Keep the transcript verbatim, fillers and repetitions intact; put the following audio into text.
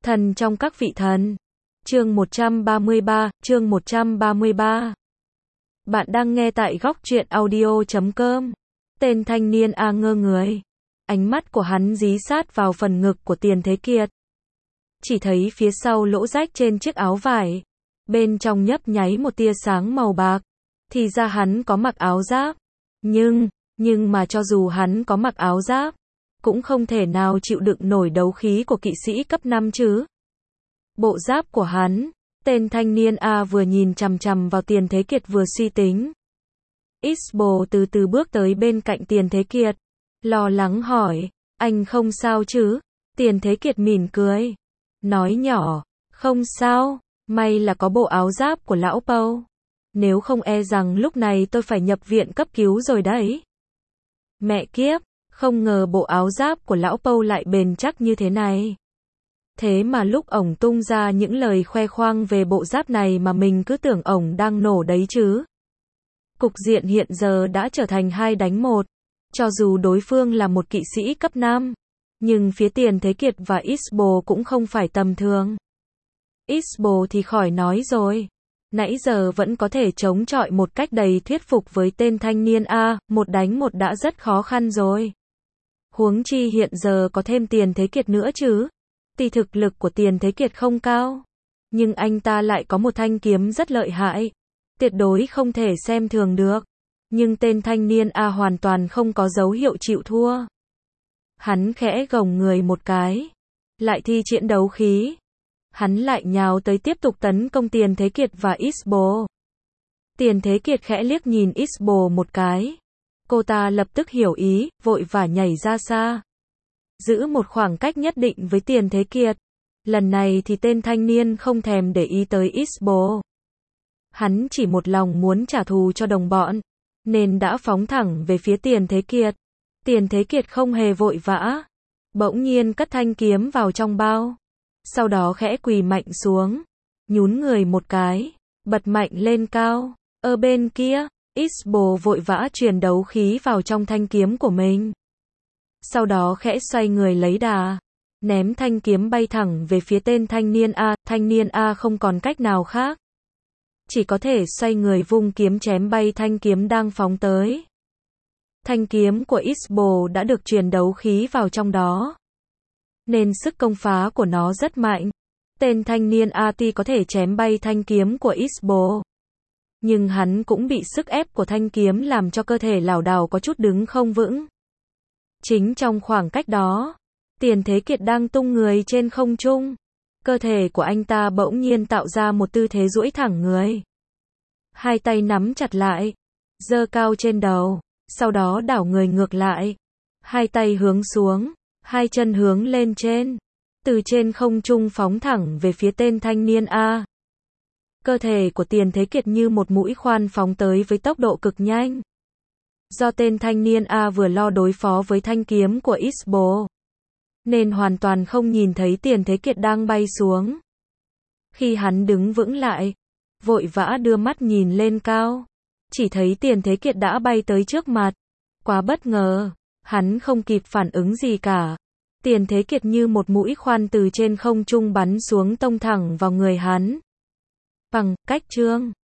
Thần trong các vị thần. Chương một trăm ba mươi ba, chương một trăm ba mươi ba. Bạn đang nghe tại góc truyện audio chấm com. Tên thanh niên A ngơ người. Ánh mắt của hắn dí sát vào phần ngực của Tiền Thế Kiệt. Chỉ thấy phía sau lỗ rách trên chiếc áo vải. Bên trong nhấp nháy một tia sáng màu bạc. Thì ra hắn có mặc áo giáp. Nhưng, nhưng mà cho dù hắn có mặc áo giáp, cũng không thể nào chịu đựng nổi đấu khí của kỵ sĩ cấp năm chứ. Bộ giáp của hắn, tên thanh niên A vừa nhìn chằm chằm vào Tiền Thế Kiệt vừa suy tính. Isbo từ từ bước tới bên cạnh Tiền Thế Kiệt, lo lắng hỏi, anh không sao chứ? Tiền Thế Kiệt mỉm cười, nói nhỏ, không sao, may là có bộ áo giáp của lão Pâu. Nếu không e rằng lúc này tôi phải nhập viện cấp cứu rồi đấy. Mẹ kiếp, không ngờ bộ áo giáp của lão Pâu lại bền chắc như thế này. Thế mà lúc ổng tung ra những lời khoe khoang về bộ giáp này mà mình cứ tưởng ổng đang nổ đấy chứ. Cục diện hiện giờ đã trở thành hai đánh một. Cho dù đối phương là một kỵ sĩ cấp năm, nhưng phía Tiền Thế Kiệt và Isbo cũng không phải tầm thường. Isbo thì khỏi nói rồi. Nãy giờ vẫn có thể chống chọi một cách đầy thuyết phục với tên thanh niên A, một đánh một đã rất khó khăn rồi. Huống chi hiện giờ có thêm Tiền Thế Kiệt nữa chứ. Tuy thực lực của Tiền Thế Kiệt không cao, nhưng anh ta lại có một thanh kiếm rất lợi hại. Tuyệt đối không thể xem thường được. Nhưng tên thanh niên A hoàn toàn không có dấu hiệu chịu thua. Hắn khẽ gồng người một cái. Lại thi triển đấu khí. Hắn lại nhào tới tiếp tục tấn công Tiền Thế Kiệt và Isbo. Tiền Thế Kiệt khẽ liếc nhìn Isbo một cái. Cô ta lập tức hiểu ý, vội vã nhảy ra xa. Giữ một khoảng cách nhất định với Tiền Thế Kiệt. Lần này thì tên thanh niên không thèm để ý tới Isbo. Hắn chỉ một lòng muốn trả thù cho đồng bọn, nên đã phóng thẳng về phía Tiền Thế Kiệt. Tiền Thế Kiệt không hề vội vã. Bỗng nhiên cất thanh kiếm vào trong bao. Sau đó khẽ quỳ mạnh xuống. Nhún người một cái. Bật mạnh lên cao. Ở bên kia, Isbo vội vã truyền đấu khí vào trong thanh kiếm của mình. Sau đó khẽ xoay người lấy đà. Ném thanh kiếm bay thẳng về phía tên thanh niên A. Thanh niên A không còn cách nào khác. Chỉ có thể xoay người vung kiếm chém bay thanh kiếm đang phóng tới. Thanh kiếm của Isbo đã được truyền đấu khí vào trong đó, nên sức công phá của nó rất mạnh. Tên thanh niên A tuy có thể chém bay thanh kiếm của Isbo, nhưng hắn cũng bị sức ép của thanh kiếm làm cho cơ thể lảo đảo có chút đứng không vững. Chính trong khoảng cách đó, Tiền Thế Kiệt đang tung người trên không trung. Cơ thể của anh ta bỗng nhiên tạo ra một tư thế duỗi thẳng người. Hai tay nắm chặt lại, giơ cao trên đầu, sau đó đảo người ngược lại. Hai tay hướng xuống, hai chân hướng lên trên. Từ trên không trung phóng thẳng về phía tên thanh niên A. Cơ thể của Tiền Thế Kiệt như một mũi khoan phóng tới với tốc độ cực nhanh. Do tên thanh niên A vừa lo đối phó với thanh kiếm của Isbo, nên hoàn toàn không nhìn thấy Tiền Thế Kiệt đang bay xuống. Khi hắn đứng vững lại, vội vã đưa mắt nhìn lên cao, chỉ thấy Tiền Thế Kiệt đã bay tới trước mặt. Quá bất ngờ, hắn không kịp phản ứng gì cả. Tiền Thế Kiệt như một mũi khoan từ trên không trung bắn xuống tông thẳng vào người hắn. Bằng cách chương